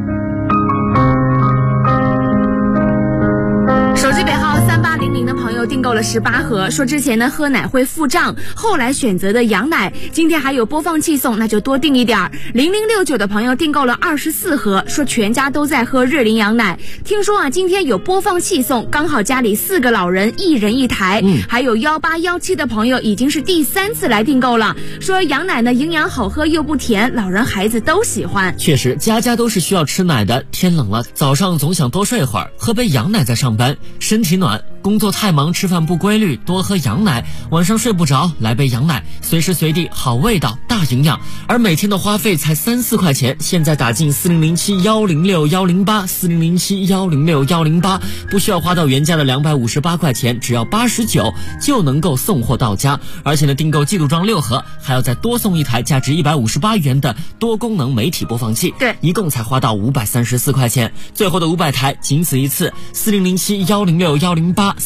手机尾号3800的朋友订购了18盒，说之前呢喝奶会腹胀，后来选择的羊奶，今天还有播放器送，那就多订一点。0069的朋友订购了24盒，说全家都在喝瑞麟羊奶，听说啊今天有播放器送，刚好家里4个老人1人1台。还有1817的朋友已经是第3次来订购了，说羊奶呢营养好喝又不甜，老人孩子都喜欢。 确实家家都是需要吃奶的，天冷了早上总想多睡会儿，喝杯羊奶再上班，身体暖。工作太忙，吃饭不规律，多喝羊奶，晚上睡不着，来杯羊奶，随时随地好味道，大营养。而每天的花费才3-4块钱，现在打进4007-106-108， 4007-106-108，不需要花到原价的258块钱，只要89就能够送货到家。而且呢，订购季度装6盒，还要再多送一台价值158元的多功能媒体播放器。 对， 一共才花到534块钱，最后的500台仅此一次。4007-106-108，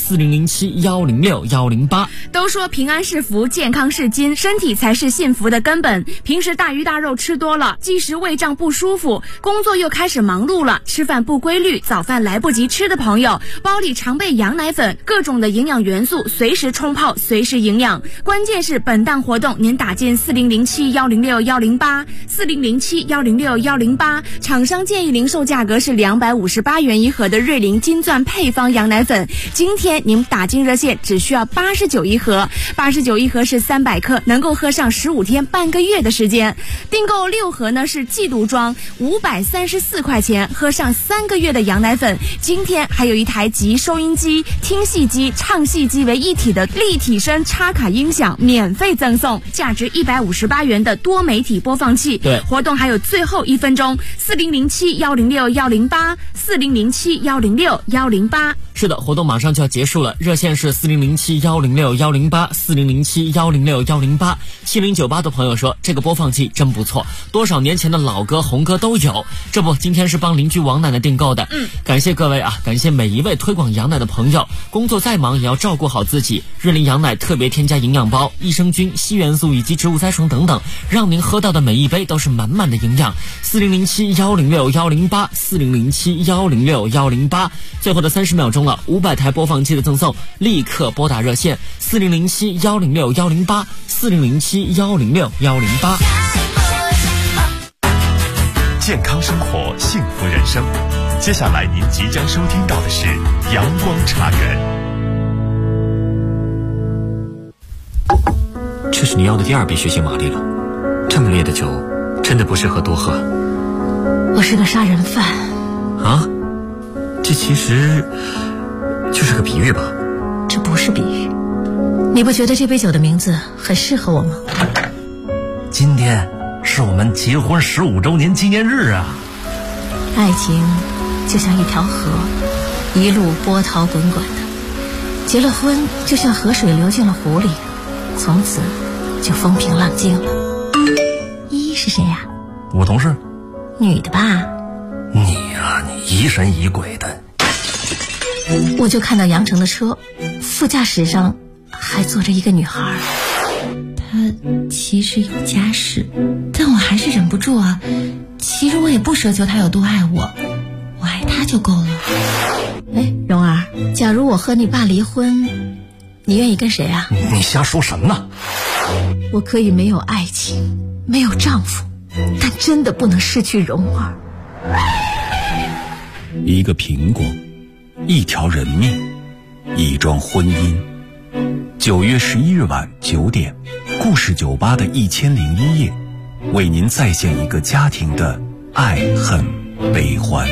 4007-106-108。 都说平安是福，健康是金，身体才是幸福的根本。平时大鱼大肉吃多了，即使胃胀不舒服，工作又开始忙碌了，吃饭不规律，早饭来不及吃的朋友，包里常备羊奶粉，各种的营养元素，随时冲泡，随时营养。关键是本档活动您打进4007-106-108， 4007-106-108，厂商建议零售价格是258元一盒的瑞麟金钻配方羊奶粉，今天您打进热线只需要89一盒，89一盒是300克，能够喝上15天半个月的时间。订购6盒呢是季度装，534块钱，喝上3个月的羊奶粉。今天还有一台集收音机、听戏机、唱戏机为一体的立体声插卡音响免费赠送，价值158元的多媒体播放器。 对， 活动还有最后1分钟，4007-106-108，4007-106-108。 是的，活动马上就要结束了，热线是4007-106-108，4007-106-108。7098的朋友说这个播放器真不错，多少年前的老歌红歌都有。这不，今天是帮邻居王奶奶订购的。感谢各位啊，感谢每一位推广羊奶的朋友，工作再忙也要照顾好自己。瑞麟羊奶特别添加营养包、益生菌、硒元素以及植物甾醇等等，让您喝到的每一杯都是满满的营养。4007-106-108，4007-106-108。最后的30秒钟了，500台播放器的赠送，立刻拨打热线4007-106-108，4007-106-108。 健康生活，幸福人生。接下来您即将收听到的是阳光茶园。 这是你要的第2杯血腥玛丽了，这么烈的酒真的不适合多喝。 我是个杀人犯啊，这其实就是个比喻吧？ 这不是比喻，你不觉得这杯酒的名字很适合我吗？ 今天是我们结婚15周年纪念日啊！ 爱情就像一条河，一路波涛滚滚的，结了婚就像河水流进了湖里，从此就风平浪静了。依依是谁呀？ 我同事。 女的吧？ 你呀，你疑神疑鬼的。 我就看到杨成的车，副驾驶上还坐着一个女孩，她其实有家室，但我还是忍不住啊。其实我也不奢求她有多爱我，我爱她就够了。哎，蓉儿，假如我和你爸离婚，你愿意跟谁啊？ 你瞎说什么呢？ 我可以没有爱情，没有丈夫，但真的不能失去蓉儿。 一个苹果，一条人命，一桩婚姻。9月11日晚9点，故事酒吧的1001夜，为您再现一个家庭的爱恨悲欢。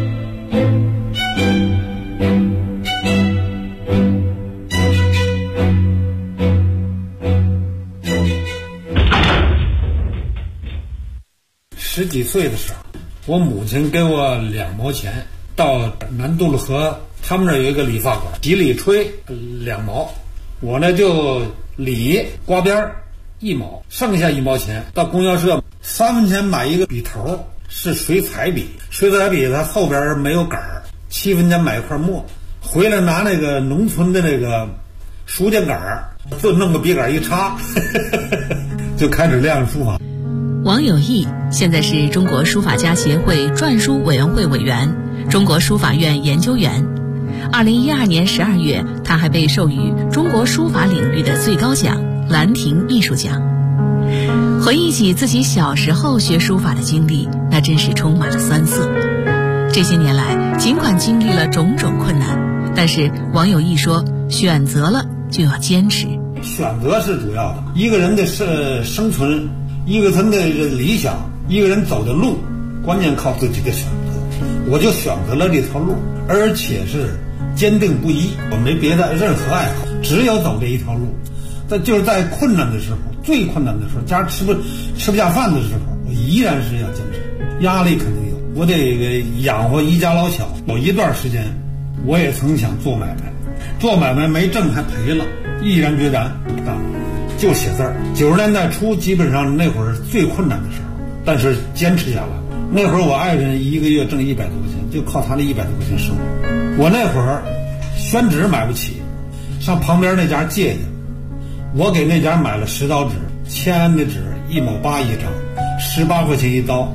10几岁的时候，我母亲给我2毛钱，到南渡路河，他们那有一个理发馆，洗理吹2毛，我呢就理刮边1毛，剩下1毛钱到供销社3分钱买一个笔头，是水彩笔，水彩笔它后边没有杆儿，7分钱买一块墨，回来拿那个农村的那个书架杆儿，就弄个笔杆一插，就开始练书法。 王有义现在是中国书法家协会篆书委员会委员、中国书法院研究员。2012年12月，他还被授予中国书法领域的最高奖兰亭艺术奖。回忆起自己小时候学书法的经历，那真是充满了酸涩。这些年来，尽管经历了种种困难，但是王有义说，选择了就要坚持。 选择是主要的，一个人的生存，一个人的理想，一个人走的路，关键靠自己的选择。我就选择了这条路，而且是坚定不移，我没别的任何爱好，只有走这一条路。但就是在困难的时候，最困难的时候，家吃不下饭的时候，我依然是要坚持。压力肯定有，我得养活一家老小。有一段时间，我也曾想做买卖，做买卖没挣还赔了，毅然决然不干了，就写字儿。90年代初，基本上那会儿最困难的时候，但是坚持下来。那会儿我爱人一个月挣100多块钱，就靠他那100多块钱生活。我那会儿宣纸买不起，上旁边那家借去，我给那家买了10刀纸，签的纸1毛8一张，18块钱一刀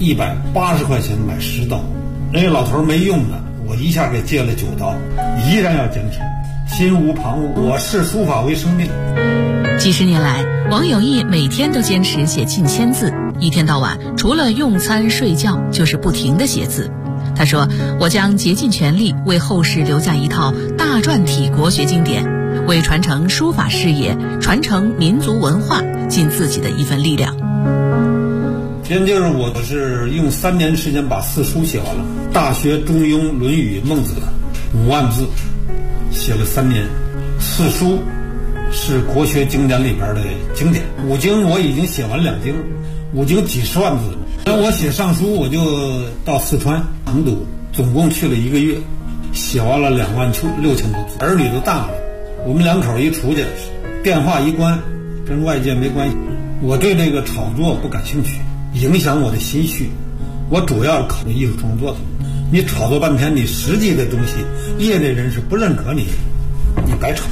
，180块钱买10刀。人家老头没用的，我一下给借了9刀，依然要坚持，心无旁骛。我视书法为生命。 几十年来，王有义每天都坚持写近1000字，一天到晚除了用餐睡觉就是不停地写字。他说，我将竭尽全力为后世留下一套大篆体国学经典，为传承书法事业、传承民族文化尽自己的一份力量。 就是我是用3年时间把4书写完了，《大学》《中庸》《论语》《孟子》5万字，写了3年。4书是国学经典里边的经典，5经我已经写完2经，5经几十万字。那我写上书，我就到四川成都，总共去了1个月， 写完了26000多字，儿女都大了，我们两口一出去，电话一关，跟外界没关系。我对这个炒作不感兴趣，影响我的心绪。我主要考虑艺术创作的。你炒作半天，你实际的东西，业内人士不认可你，你白炒。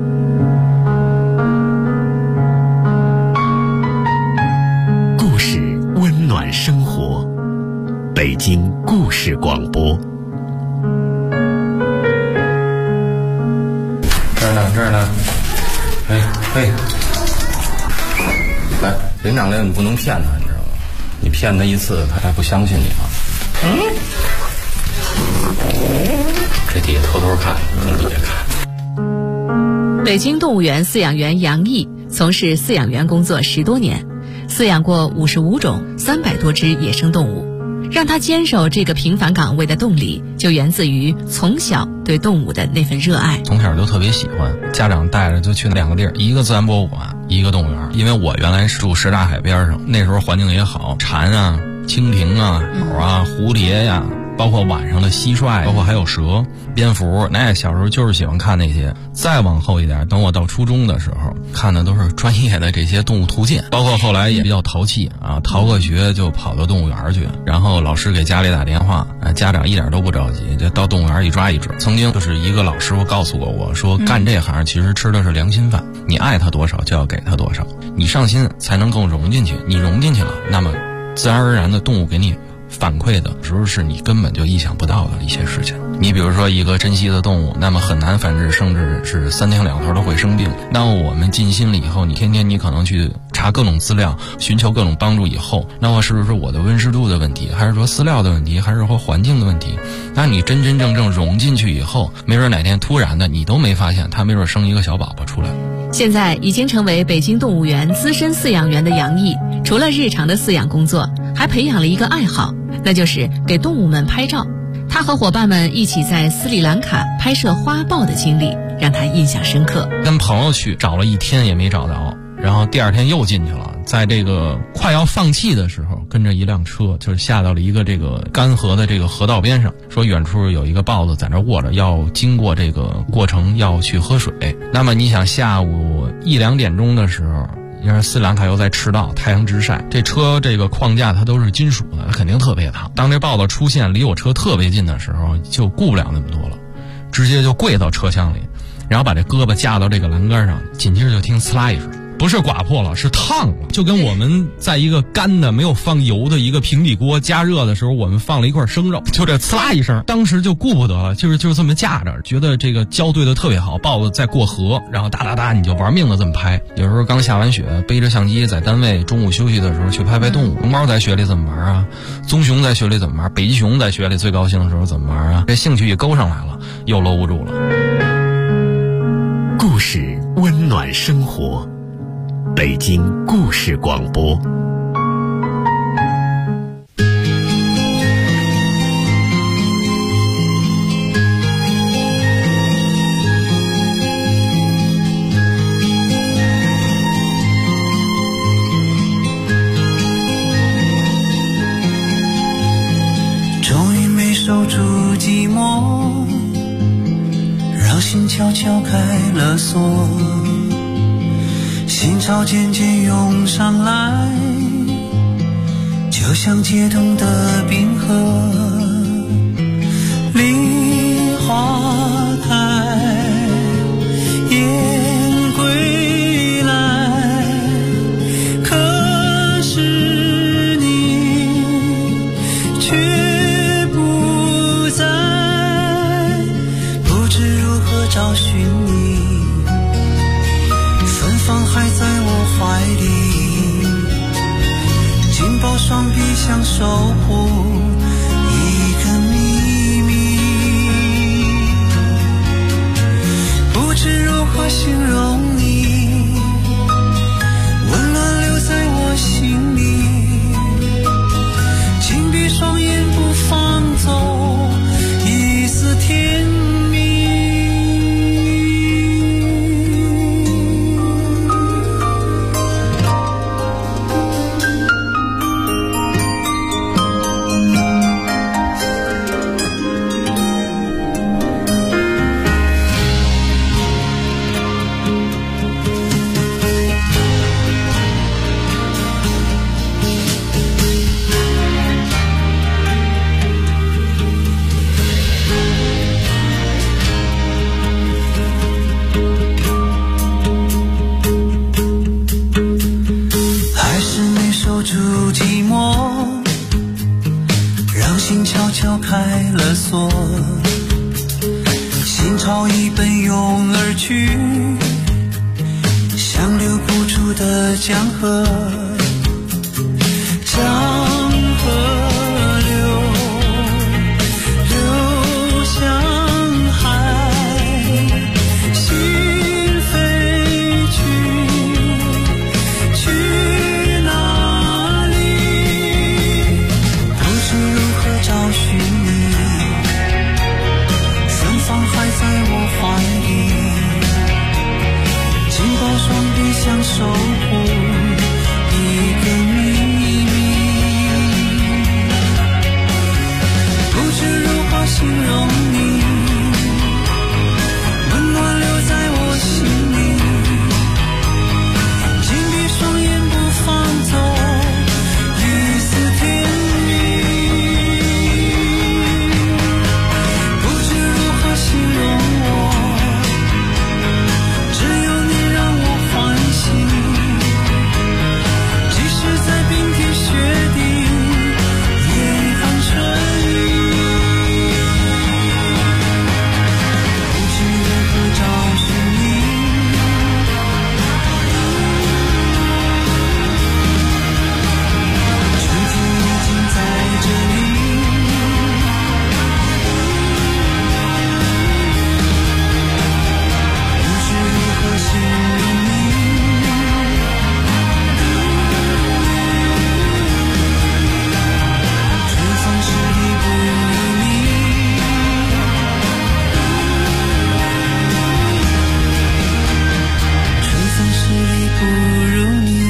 故事温暖生活，北京故事广播。 这儿呢，嘿，来，林长烈，你不能骗他，你知道吗？你骗他一次，他还不相信你啊。这底下偷偷看，从底下看。 北京动物园饲养员杨毅从事饲养员工作10多年，饲养过55种300多只野生动物。让他坚守这个平凡岗位的动力，就源自于从小对动物的那份热爱。 从小就特别喜欢，家长带着就去2个地儿，一个自然博物馆，一个动物园。因为我原来是住什刹海边上，那时候环境也好，蝉啊、蜻蜓啊、鸟啊、蝴蝶呀，包括晚上的蟋蟀，包括还有蛇、蝙蝠，那小时候就是喜欢看那些。再往后一点，等我到初中的时候，看的都是专业的这些动物图鉴，包括后来也比较淘气啊，逃个学就跑到动物园去，然后老师给家里打电话，家长一点都不着急，就到动物园一抓一只。曾经就是一个老师傅告诉过我说，干这行其实吃的是良心饭，你爱他多少就要给他多少，你上心才能够融进去，你融进去了，那么自然而然的动物给你反馈的时候是你根本就意想不到的一些事情。你比如说一个珍稀的动物，那么很难繁殖，甚至是3天2头都会生病。那我们尽心了以后，你天天你可能去查各种资料，寻求各种帮助以后，那么是不是我的温湿度的问题，还是说饲料的问题，还是说环境的问题？那你真真正正融进去以后，没准哪天突然的你都没发现，它没准生一个小宝宝出来。 现在已经成为北京动物园资深饲养员的杨毅，除了日常的饲养工作，还培养了一个爱好，那就是给动物们拍照。他和伙伴们一起在斯里兰卡拍摄花豹的经历让他印象深刻。 跟朋友去找了1天也没找到，然后第2天又进去了，在这个快要放弃的时候，跟着一辆车就是下到了一个这个干涸的这个河道边上，说远处有一个豹子在那卧着，要经过这个过程要去喝水。那么你想下午1、2点钟的时候，因为斯里兰卡又在赤道，太阳直晒，这车这个框架它都是金属的，它肯定特别烫。当这豹子出现离我车特别近的时候，就顾不了那么多了，直接就跪到车厢里，然后把这胳膊架到这个栏杆上，紧接着就听呲啦一声，不是刮破了，是烫了，就跟我们在一个干的没有放油的一个平底锅加热的时候，我们放了一块生肉，就这呲啦一声，当时就顾不得了，就是这么架着，觉得这个胶对的特别好，豹子在过河，然后哒哒哒你就玩命的这么拍。有时候刚下完雪，背着相机在单位中午休息的时候去拍拍动物，龙猫在雪里怎么玩啊，棕熊在雪里怎么玩，北极熊在雪里最高兴的时候怎么玩啊，这兴趣也勾上来了，又搂不住了。 故事温暖生活，北京故事广播。 终于没守住寂寞，让心悄悄开了锁，心潮渐渐涌上来，就像解冻的冰河。梨花开，雁归来，可是你却不在，不知如何找寻你，芬芳还在我怀里，紧抱双臂想守护一个秘密，不知如何形容你，温暖留在我心里，紧闭双眼不放走一丝甜蜜。 索，心潮已奔涌而去，像流不出的江河，江河流向海，心飞去哪里？不知如何找寻你，芬芳还在我怀里，紧抱双臂想守护一个秘密，不知如何形容你，温暖留在我心里，紧闭双眼不放走一丝甜蜜，不知如何形容我，只有你让我欢喜，即使在冰天雪地也很纯意，不知如何找寻你，春天已经在这里，不知如何形容你，春风十里不如你，春风十里不如你。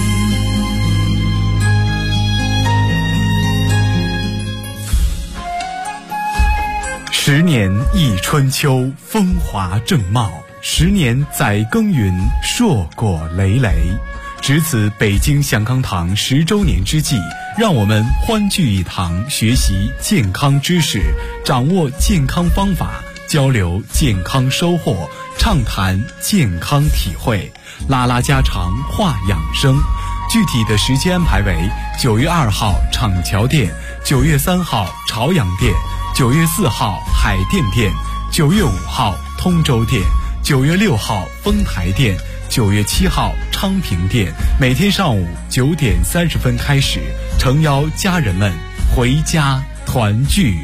10年忆春秋，风华正茂；10年载耕耘，硕果累累。值此北京祥康堂10周年之际，让我们欢聚一堂，学习健康知识，掌握健康方法，交流健康收获，畅谈健康体会，拉拉家常，话养生。具体的时间安排为9月2号厂桥店，9月3号朝阳店，9月4号海淀店，9月5号通州店，9月6号丰台店，9月7号昌平店。每天上午9点30分开始，诚邀家人们回家团聚。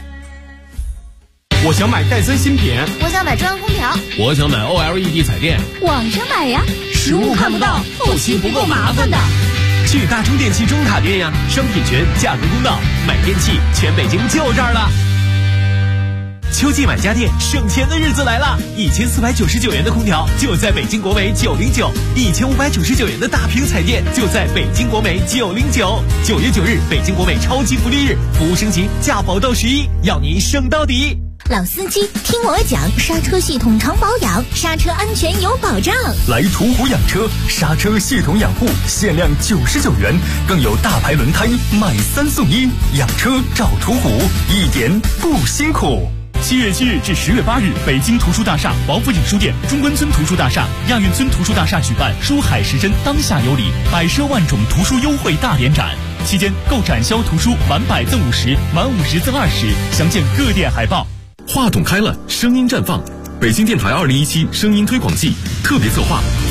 我想买戴森新品， 我想买中央空调， 我想买 OLED 彩电， 网上买呀，实物看不到，后期不够麻烦的。 去大中电器中塔店呀，商品全，价格公道，买电器全北京就这儿了。秋季买家电，省钱的日子来了！1499元的空调就在北京国美909，1599元的大屏彩电就在北京国美909。9月9日，北京国美超级福利日，服务升级，价保到11，要您省到底。 老司机，听我讲，刹车系统常保养，刹车安全有保障。 来途虎养车，刹车系统养护限量99元，更有大牌轮胎买3送1，养车找途虎，一点不辛苦。 7月7日至10月8日，北京图书大厦、王府井书店、中关村图书大厦、亚运村图书大厦举办书海时针当下有礼，百奢万种图书优惠大联展。期间购展销图书满100赠50，满50赠20，详见各店海报。 话筒开了，声音绽放。北京电台2017声音推广季特别策划。